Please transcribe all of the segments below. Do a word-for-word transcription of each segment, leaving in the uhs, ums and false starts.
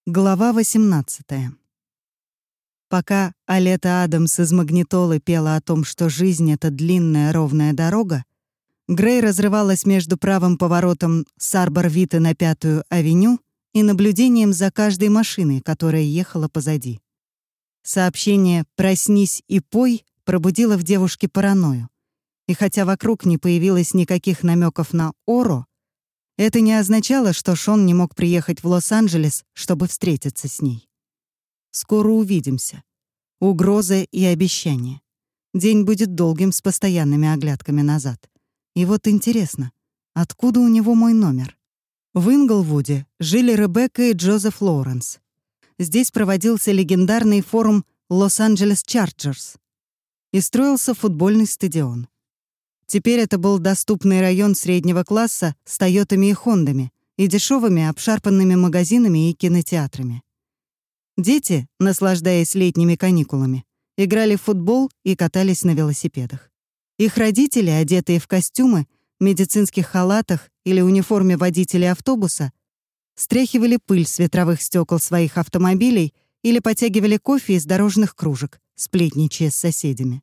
Глава восемнадцатая. Пока Алета Адамс из «Магнитолы» пела о том, что жизнь — это длинная ровная дорога, Грей разрывалась между правым поворотом с Арбор-Вита на Пятую авеню и наблюдением за каждой машиной, которая ехала позади. Сообщение «Проснись и пой» пробудило в девушке паранойю. И хотя вокруг не появилось никаких намеков на Оро, это не означало, что Шон не мог приехать в Лос-Анджелес, чтобы встретиться с ней. Скоро увидимся. Угроза и обещание. День будет долгим с постоянными оглядками назад. И вот интересно, откуда у него мой номер? В Инглвуде жили Ребекка и Джозеф Лоуренс. Здесь проводился легендарный форум Лос-Анджелес Чарджерс. И строился футбольный стадион. Теперь это был доступный район среднего класса с Тойотами и Хондами и дешевыми обшарпанными магазинами и кинотеатрами. Дети, наслаждаясь летними каникулами, играли в футбол и катались на велосипедах. Их родители, одетые в костюмы, медицинских халатах или униформе водителей автобуса, стряхивали пыль с ветровых стекол своих автомобилей или потягивали кофе из дорожных кружек, сплетничая с соседями.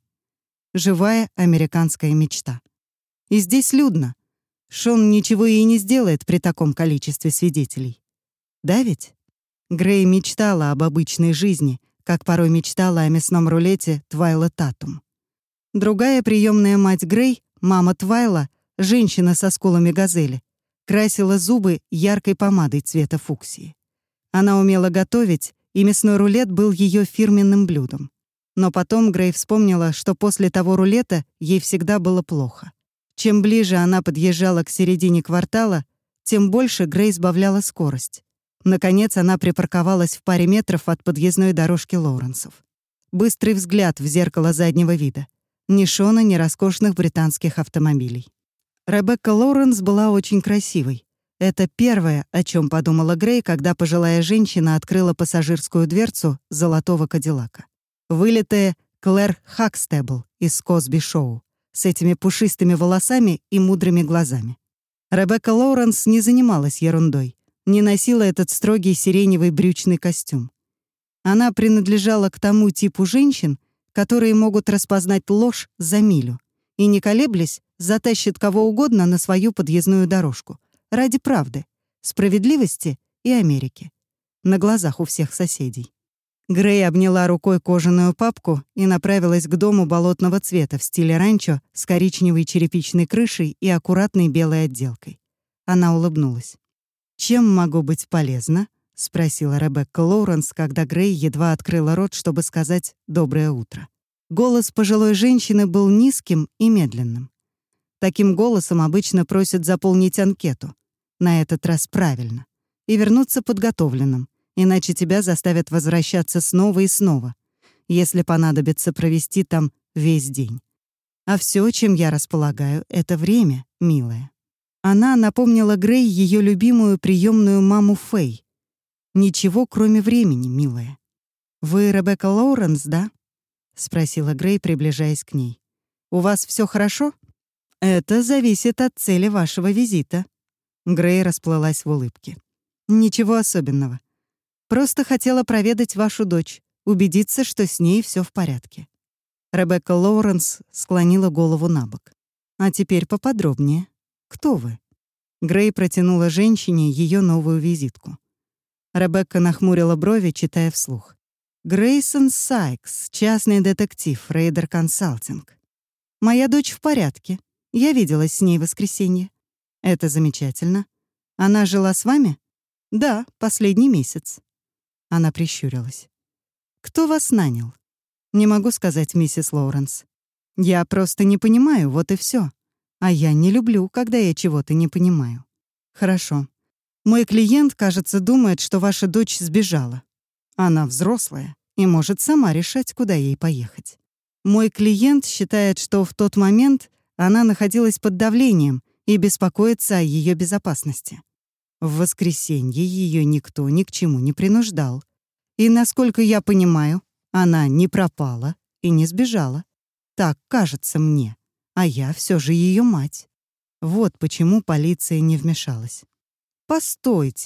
Живая американская мечта. И здесь людно. Шон ничего и не сделает при таком количестве свидетелей. Да ведь? Грей мечтала об обычной жизни, как порой мечтала о мясном рулете Твайла Татум. Другая приемная мать Грей, мама Твайла, женщина со скулами газели, красила зубы яркой помадой цвета фуксии. Она умела готовить, и мясной рулет был ее фирменным блюдом. Но потом Грей вспомнила, что после того рулета ей всегда было плохо. Чем ближе она подъезжала к середине квартала, тем больше Грей сбавляла скорость. Наконец она припарковалась в паре метров от подъездной дорожки Лоуренсов. Быстрый взгляд в зеркало заднего вида. Ни Шона, ни роскошных британских автомобилей. Ребекка Лоуренс была очень красивой. Это первое, о чем подумала Грей, когда пожилая женщина открыла пассажирскую дверцу золотого Кадиллака. Вылитая Клэр Хакстебл из «Косби Шоу» с этими пушистыми волосами и мудрыми глазами. Ребекка Лоуренс не занималась ерундой, не носила этот строгий сиреневый брючный костюм. Она принадлежала к тому типу женщин, которые могут распознать ложь за милю и, не колеблясь, затащат кого угодно на свою подъездную дорожку ради правды, справедливости и Америки. На глазах у всех соседей. Грей обняла рукой кожаную папку и направилась к дому болотного цвета в стиле ранчо с коричневой черепичной крышей и аккуратной белой отделкой. Она улыбнулась. «Чем могу быть полезна?» — спросила Ребекка Лоуренс, когда Грей едва открыла рот, чтобы сказать «доброе утро». Голос пожилой женщины был низким и медленным. Таким голосом обычно просят заполнить анкету. На этот раз правильно. И вернуться подготовленным. Иначе тебя заставят возвращаться снова и снова, если понадобится провести там весь день. А все, чем я располагаю, — это время, милая. Она напомнила Грей ее любимую приемную маму Фэй. Ничего, кроме времени, милая. «Вы Ребекка Лоуренс, да?» — спросила Грей, приближаясь к ней. «У вас все хорошо?» «Это зависит от цели вашего визита». Грей расплылась в улыбке. «Ничего особенного. Просто хотела проведать вашу дочь, убедиться, что с ней все в порядке». Ребекка Лоуренс склонила голову набок. «А теперь поподробнее. Кто вы?» Грей протянула женщине ее новую визитку. Ребекка нахмурила брови, читая вслух. «Грейсон Сайкс, частный детектив, Рейдер Консалтинг. Моя дочь в порядке. Я виделась с ней в воскресенье. Это замечательно. Она жила с вами?» «Да, последний месяц». Она прищурилась. «Кто вас нанял?» «Не могу сказать, миссис Лоуренс. Я просто не понимаю, вот и все. А я не люблю, когда я чего-то не понимаю». «Хорошо. Мой клиент, кажется, думает, что ваша дочь сбежала. Она взрослая и может сама решать, куда ей поехать. Мой клиент считает, что в тот момент она находилась под давлением и беспокоится о ее безопасности. В воскресенье ее никто ни к чему не принуждал. И, насколько я понимаю, она не пропала и не сбежала. Так кажется мне. А я все же ее мать. Вот почему полиция не вмешалась. «Постойте»,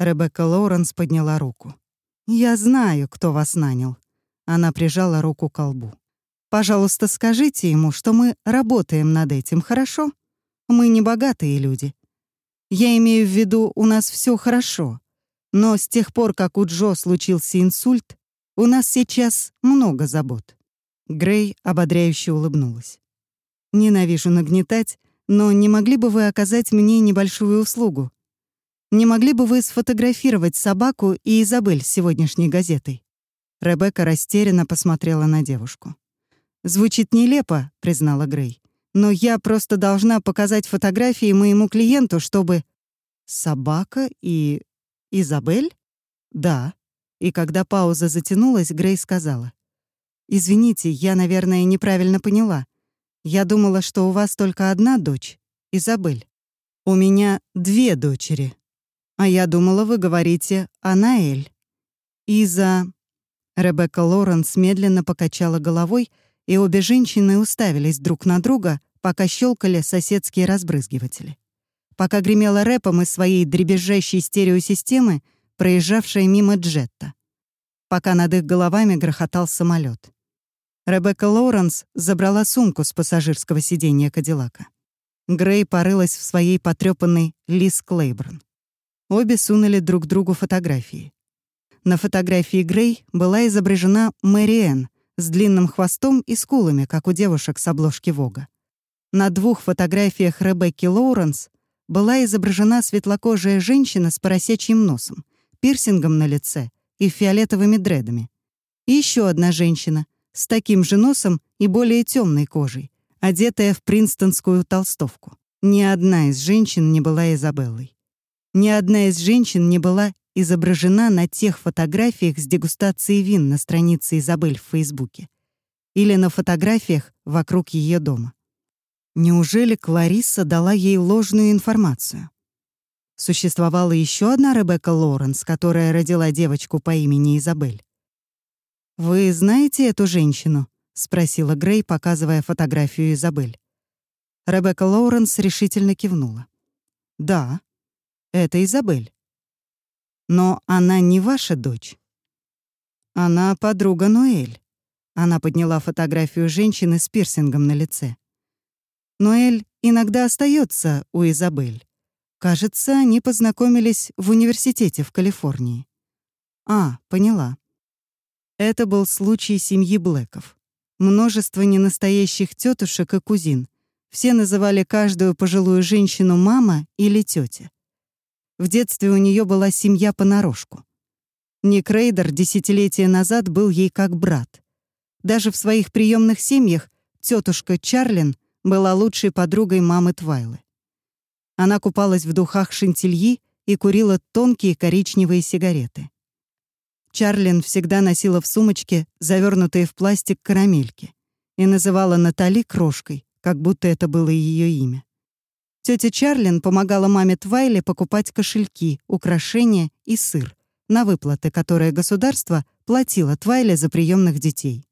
Ребекка Лоуренс подняла руку. «Я знаю, кто вас нанял». Она прижала руку к колбу. «Пожалуйста, скажите ему, что мы работаем над этим, хорошо? Мы не богатые люди. Я имею в виду, у нас все хорошо. Но с тех пор, как у Джо случился инсульт, у нас сейчас много забот». Грей ободряюще улыбнулась. «Ненавижу нагнетать, но не могли бы вы оказать мне небольшую услугу? Не могли бы вы сфотографировать собаку и Изабель с сегодняшней газетой?» Ребекка растерянно посмотрела на девушку. «Звучит нелепо», — признала Грей. «Но я просто должна показать фотографии моему клиенту, чтобы...» «Собака и... Изабель?» «Да». И когда пауза затянулась, Грей сказала. «Извините, я, наверное, неправильно поняла. Я думала, что у вас только одна дочь, Изабель. У меня две дочери. А я думала, вы говорите о Наэль. Иза...» Ребекка Лоуренс медленно покачала головой, и обе женщины уставились друг на друга, пока щелкали соседские разбрызгиватели. Пока гремела рэпом из своей дребезжащей стереосистемы, проезжавшая мимо джетта. Пока над их головами грохотал самолет. Ребекка Лоуренс забрала сумку с пассажирского сиденья Кадиллака. Грей порылась в своей потрёпанной Лиз Клейборн. Обе сунули друг другу фотографии. На фотографии Грей была изображена Мэри Энн с длинным хвостом и скулами, как у девушек с обложки Вога. На двух фотографиях Ребекки Лоуренс была изображена светлокожая женщина с поросячьим носом, пирсингом на лице и фиолетовыми дредами. И еще одна женщина с таким же носом и более темной кожей, одетая в принстонскую толстовку. Ни одна из женщин не была Изабеллой. Ни одна из женщин не была изображена на тех фотографиях с дегустацией вин на странице Изабель в Фейсбуке или на фотографиях вокруг ее дома. Неужели Кларисса дала ей ложную информацию? Существовала еще одна Ребекка Лоуренс, которая родила девочку по имени Изабель. «Вы знаете эту женщину?» — спросила Грей, показывая фотографию Изабель. Ребекка Лоуренс решительно кивнула. «Да, это Изабель. Но она не ваша дочь. Она подруга Ноэль». Она подняла фотографию женщины с пирсингом на лице. «Ноэль иногда остается у Изабель. Кажется, они познакомились в университете в Калифорнии». «А, поняла». Это был случай семьи Блэков. Множество ненастоящих тетушек и кузин. Все называли каждую пожилую женщину мама или тетя. В детстве у нее была семья понарошку. Ник Рейдер десятилетия назад был ей как брат. Даже в своих приемных семьях тетушка Чарлин была лучшей подругой мамы Твайлы. Она купалась в духах Шантильи и курила тонкие коричневые сигареты. Чарлин всегда носила в сумочке завернутые в пластик карамельки и называла Натали крошкой, как будто это было ее имя. Тетя Чарлин помогала маме Твайле покупать кошельки, украшения и сыр на выплаты, которые государство платило Твайле за приемных детей.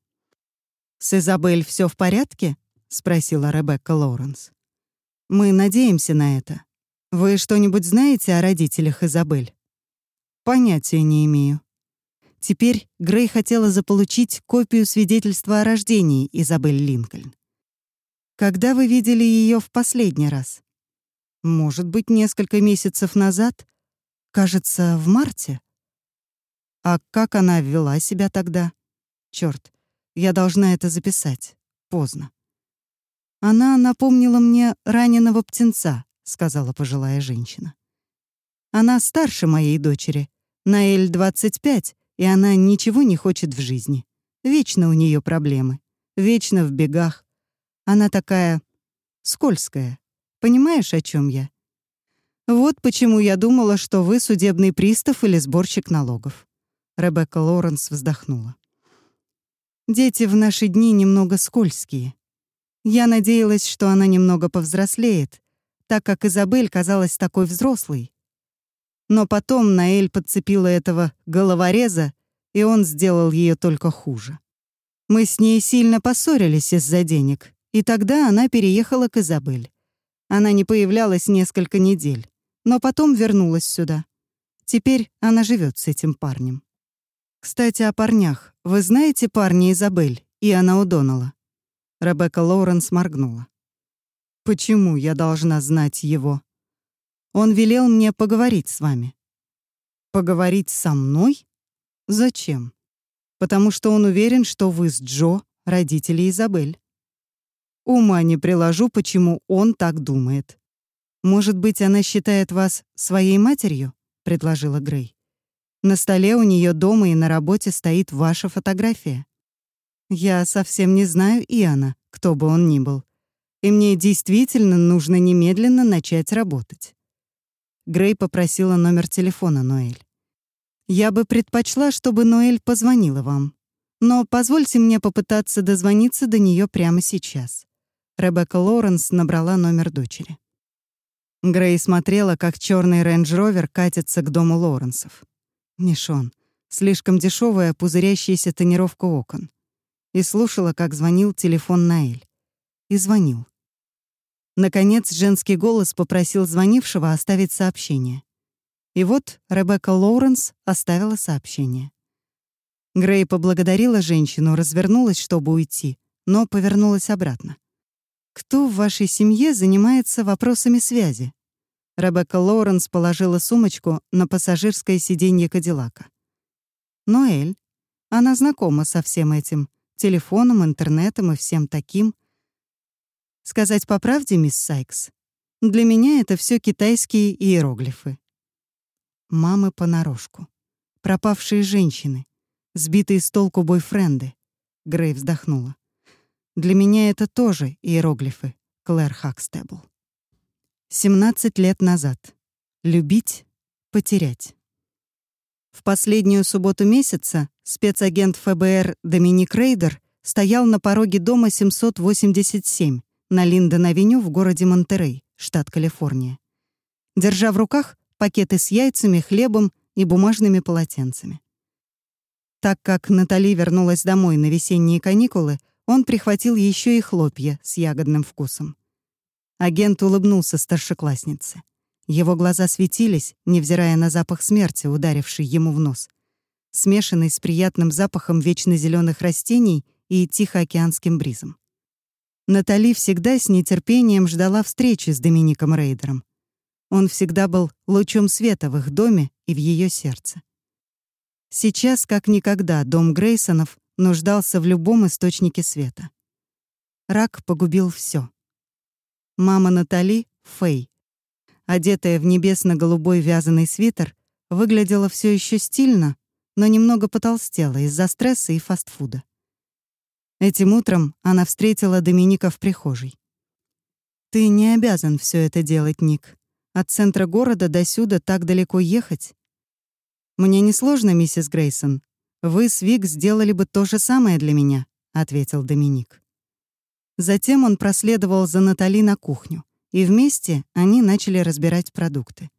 «С Изабель все в порядке?» — спросила Ребекка Лоуренс. «Мы надеемся на это. Вы что-нибудь знаете о родителях Изабель?» «Понятия не имею». Теперь Грей хотела заполучить копию свидетельства о рождении Изабель Линкольн. «Когда вы видели ее в последний раз?» «Может быть, несколько месяцев назад? Кажется, в марте». «А как она вела себя тогда?» «Чёрт, я должна это записать. Поздно». «Она напомнила мне раненого птенца», — сказала пожилая женщина. «Она старше моей дочери. Наэль двадцать пять, и она ничего не хочет в жизни. Вечно у нее проблемы. Вечно в бегах. Она такая скользкая. Понимаешь, о чем я? Вот почему я думала, что вы судебный пристав или сборщик налогов». Ребекка Лоуренс вздохнула. «Дети в наши дни немного скользкие. Я надеялась, что она немного повзрослеет, так как Изабель казалась такой взрослой. Но потом Наэль подцепила этого головореза, и он сделал ее только хуже. Мы с ней сильно поссорились из-за денег, и тогда она переехала к Изабель. Она не появлялась несколько недель, но потом вернулась сюда. Теперь она живет с этим парнем. Кстати, о парнях. Вы знаете парня Изабель и Анна О'Доннелла? Ребекка Лоуренс моргнула. Почему я должна знать его? Он велел мне поговорить с вами. Поговорить со мной? Зачем? Потому что он уверен, что вы с Джо — родители Изабель. Ума не приложу, почему он так думает. Может быть, она считает вас своей матерью? Предложила Грей. На столе у нее дома и на работе стоит ваша фотография. Я совсем не знаю Иана, кто бы он ни был. И мне действительно нужно немедленно начать работать. Грей попросила номер телефона Ноэль. Я бы предпочла, чтобы Ноэль позвонила вам. Но позвольте мне попытаться дозвониться до нее прямо сейчас. Ребекка Лоуренс набрала номер дочери. Грей смотрела, как черный рейндж-ровер катится к дому Лоуренсов. Мишон. Слишком дешевая пузырящаяся тонировка окон. И слушала, как звонил телефон Ноэль. И звонил. Наконец, женский голос попросил звонившего оставить сообщение. И вот Ребекка Лоуренс оставила сообщение. Грей поблагодарила женщину, развернулась, чтобы уйти, но повернулась обратно. «Кто в вашей семье занимается вопросами связи?» Ребекка Лоуренс положила сумочку на пассажирское сиденье Кадиллака. «Ноэль. Она знакома со всем этим. Телефоном, интернетом и всем таким. Сказать по правде, мисс Сайкс, для меня это все китайские иероглифы. Мамы понарошку. Пропавшие женщины. Сбитые с толку бойфренды. Грей вздохнула. Для меня это тоже иероглифы, Клэр Хакстебл. семнадцать лет назад. Любить, потерять. В последнюю субботу месяца спецагент эф бэ эр Доминик Рейдер стоял на пороге дома семьсот восемьдесят семь на Линден-авеню в городе Монтерей, штат Калифорния, держа в руках пакеты с яйцами, хлебом и бумажными полотенцами. Так как Натали вернулась домой на весенние каникулы, он прихватил еще и хлопья с ягодным вкусом. Агент улыбнулся старшекласснице. Его глаза светились, невзирая на запах смерти, ударивший ему в нос, смешанный с приятным запахом вечно зеленых растений и тихоокеанским бризом. Натали всегда с нетерпением ждала встречи с Домиником Рейдером. Он всегда был лучом света в их доме и в ее сердце. Сейчас, как никогда, дом Грейсонов нуждался в любом источнике света. Рак погубил все. Мама Натали, Фэй, одетая в небесно-голубой вязаный свитер, выглядела все еще стильно, но немного потолстела из-за стресса и фастфуда. Этим утром она встретила Доминика в прихожей. «Ты не обязан все это делать, Ник. От центра города до сюда так далеко ехать. Мне несложно, миссис Грейсон. Вы с Вик сделали бы то же самое для меня», — ответил Доминик. Затем он проследовал за Натали на кухню, и вместе они начали разбирать продукты.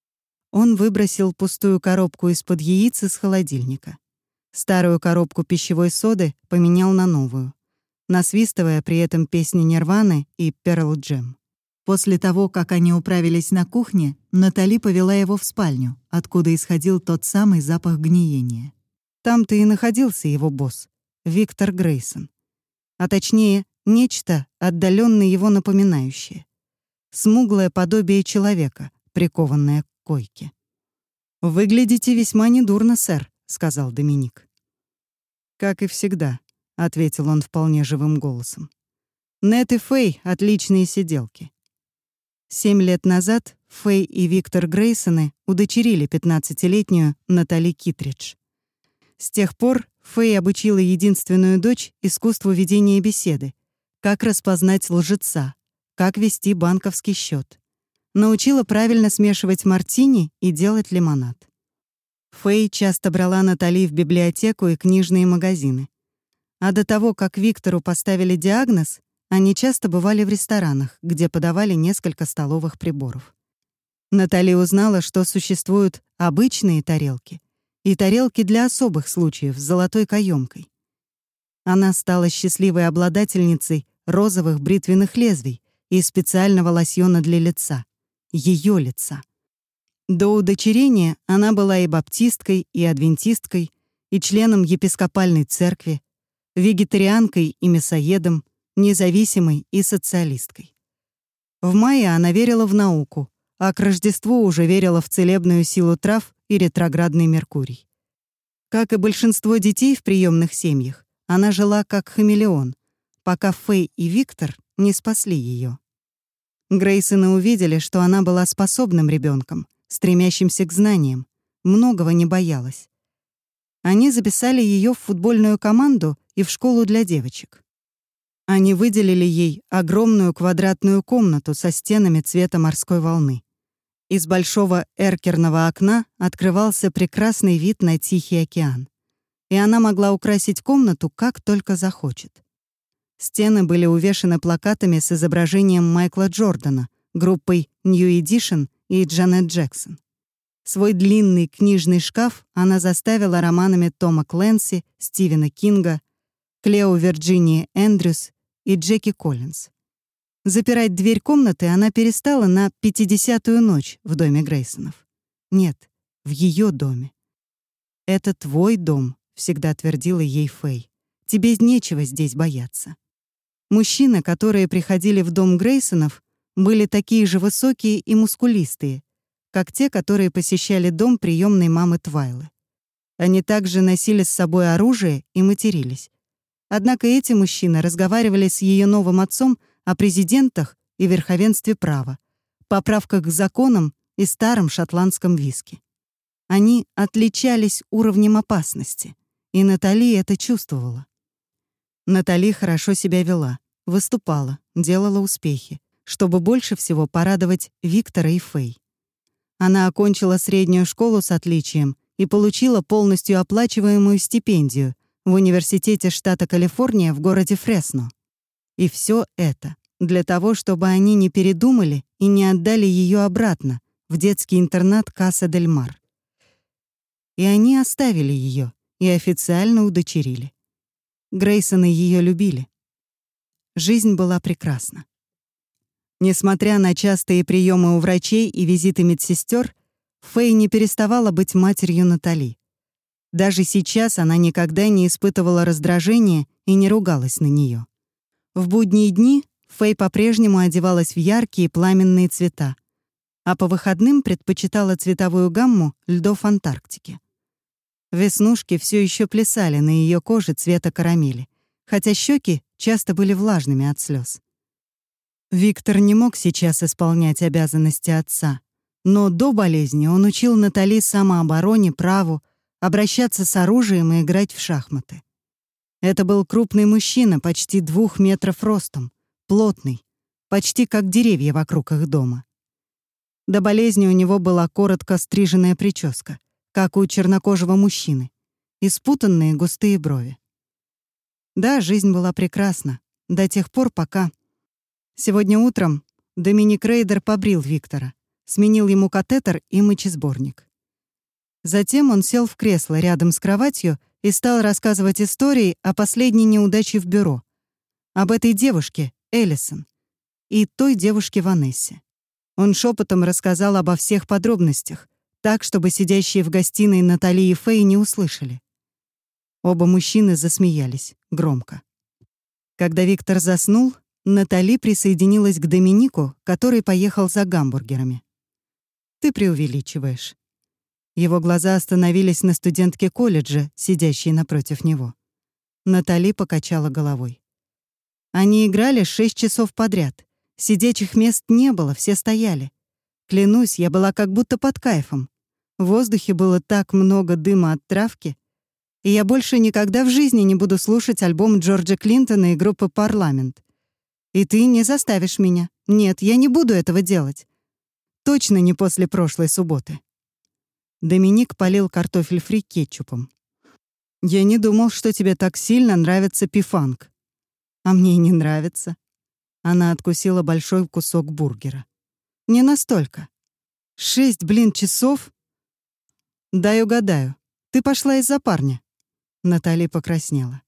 Он выбросил пустую коробку из-под яиц из холодильника. Старую коробку пищевой соды поменял на новую, насвистывая при этом песни Нирваны и Pearl Jam. После того, как они управились на кухне, Натали повела его в спальню, откуда исходил тот самый запах гниения. Там-то и находился его босс, Виктор Грейсон. А точнее, нечто, отдаленно его напоминающее. Смуглое подобие человека, прикованное к койке. «Выглядите весьма недурно, сэр», — сказал Доминик. «Как и всегда», — ответил он вполне живым голосом. «Нет и Фэй — отличные сиделки». Семь лет назад Фэй и Виктор Грейсоны удочерили пятнадцатилетнюю Натали Китридж. С тех пор Фэй обучила единственную дочь искусству ведения беседы, как распознать лжеца, как вести банковский счет. Научила правильно смешивать мартини и делать лимонад. Фэй часто брала Натали в библиотеку и книжные магазины. А до того, как Виктору поставили диагноз, они часто бывали в ресторанах, где подавали несколько столовых приборов. Натали узнала, что существуют обычные тарелки и тарелки для особых случаев с золотой каемкой. Она стала счастливой обладательницей розовых бритвенных лезвий и специального лосьона для лица. Ее лица. До удочерения она была и баптисткой, и адвентисткой, и членом епископальной церкви, вегетарианкой и мясоедом, независимой и социалисткой. В мае она верила в науку, а к Рождеству уже верила в целебную силу трав и ретроградный Меркурий. Как и большинство детей в приемных семьях, она жила как хамелеон, пока Фэй и Виктор не спасли ее. Грейсоны увидели, что она была способным ребенком, стремящимся к знаниям, многого не боялась. Они записали ее в футбольную команду и в школу для девочек. Они выделили ей огромную квадратную комнату со стенами цвета морской волны. Из большого эркерного окна открывался прекрасный вид на Тихий океан, и она могла украсить комнату как только захочет. Стены были увешаны плакатами с изображением Майкла Джордана, группой New Edition и Джанет Джексон. Свой длинный книжный шкаф она заставила романами Тома Кленси, Стивена Кинга, Клео Вирджинии Эндрюс и Джеки Коллинз. Запирать дверь комнаты она перестала на пятидесятую ночь в доме Грейсонов. Нет, в ее доме. «Это твой дом», — всегда твердила ей Фэй. «Тебе нечего здесь бояться». Мужчины, которые приходили в дом Грейсонов, были такие же высокие и мускулистые, как те, которые посещали дом приемной мамы Твайлы. Они также носили с собой оружие и матерились. Однако эти мужчины разговаривали с ее новым отцом о президентах и верховенстве права, поправках к законам и старом шотландском виски. Они отличались уровнем опасности, и Натали это чувствовала. Натали хорошо себя вела, выступала, делала успехи, чтобы больше всего порадовать Виктора и Фэй. Она окончила среднюю школу с отличием и получила полностью оплачиваемую стипендию в университете штата Калифорния в городе Фресно. И все это для того, чтобы они не передумали и не отдали ее обратно в детский интернат Каса-дель-Мар. И они оставили ее и официально удочерили. Грейсоны ее любили. Жизнь была прекрасна. Несмотря на частые приемы у врачей и визиты медсестер, Фэй не переставала быть матерью Натали. Даже сейчас она никогда не испытывала раздражения и не ругалась на нее. В будние дни Фэй по-прежнему одевалась в яркие пламенные цвета, а по выходным предпочитала цветовую гамму льдов Антарктики. Веснушки все еще плясали на ее коже цвета карамели, хотя щеки часто были влажными от слез. Виктор не мог сейчас исполнять обязанности отца, но до болезни он учил Натали самообороне, праву, обращаться с оружием и играть в шахматы. Это был крупный мужчина, почти двух метров ростом, плотный, почти как деревья вокруг их дома. До болезни у него была коротко стриженная прическа, как у чернокожего мужчины, и спутанные густые брови. Да, жизнь была прекрасна, до тех пор, пока... Сегодня утром Доминик Рейдер побрил Виктора, сменил ему катетер и мочесборник. Затем он сел в кресло рядом с кроватью и стал рассказывать истории о последней неудаче в бюро, об этой девушке, Эллисон, и той девушке Ванессе. Он шепотом рассказал обо всех подробностях, так, чтобы сидящие в гостиной Натали и Фэй не услышали. Оба мужчины засмеялись, громко. Когда Виктор заснул, Натали присоединилась к Доминику, который поехал за гамбургерами. «Ты преувеличиваешь». Его глаза остановились на студентке колледжа, сидящей напротив него. Натали покачала головой. Они играли шесть часов подряд. Сидячих мест не было, все стояли. Клянусь, я была как будто под кайфом. В воздухе было так много дыма от травки, и я больше никогда в жизни не буду слушать альбом Джорджа Клинтона и группы «Парламент». И ты не заставишь меня. Нет, я не буду этого делать. Точно не после прошлой субботы. Доминик полил картофель фри кетчупом. «Я не думал, что тебе так сильно нравится пифанк». «А мне и не нравится». Она откусила большой кусок бургера. «Не настолько. Шесть, блин, часов?» «Дай угадаю. Ты пошла из-за парня». Натали покраснела.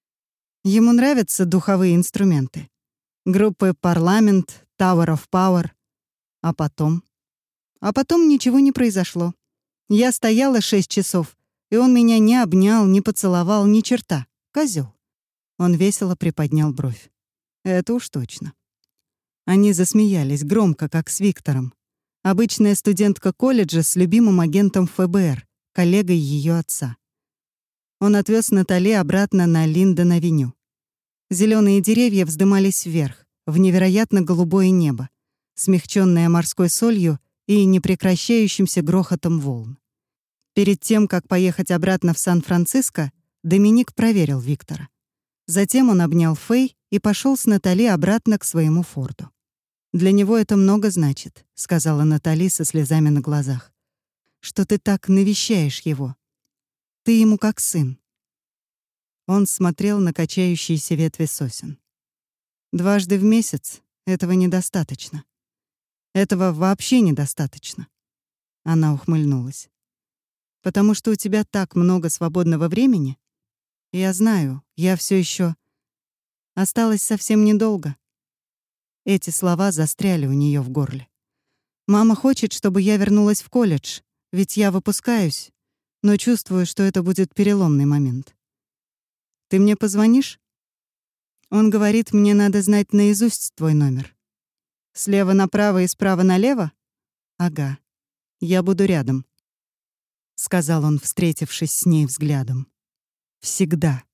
Ему нравятся духовые инструменты. Группы «Парламент», «Tower of Power». А потом? А потом ничего не произошло. Я стояла шесть часов, и он меня не обнял, не поцеловал, ни черта. Козёл. Он весело приподнял бровь. Это уж точно. Они засмеялись громко, как с Виктором. Обычная студентка колледжа с любимым агентом эф бэ эр, коллегой ее отца. Он отвез Натали обратно на Линдон-авеню. Зеленые деревья вздымались вверх, в невероятно голубое небо, смягченное морской солью и непрекращающимся грохотом волн. Перед тем, как поехать обратно в Сан-Франциско, Доминик проверил Виктора. Затем он обнял Фэй и пошел с Натали обратно к своему форду. «Для него это много значит», — сказала Натали со слезами на глазах. «Что ты так навещаешь его. Ты ему как сын». Он смотрел на качающиеся ветви сосен. «Дважды в месяц этого недостаточно. Этого вообще недостаточно». Она ухмыльнулась. «Потому что у тебя так много свободного времени? Я знаю, я все еще осталось совсем недолго». Эти слова застряли у нее в горле. «Мама хочет, чтобы я вернулась в колледж, ведь я выпускаюсь, но чувствую, что это будет переломный момент. Ты мне позвонишь?» Он говорит, мне надо знать наизусть твой номер. Слева направо и справа налево? Ага. Я буду рядом, сказал он, встретившись с ней взглядом. Всегда.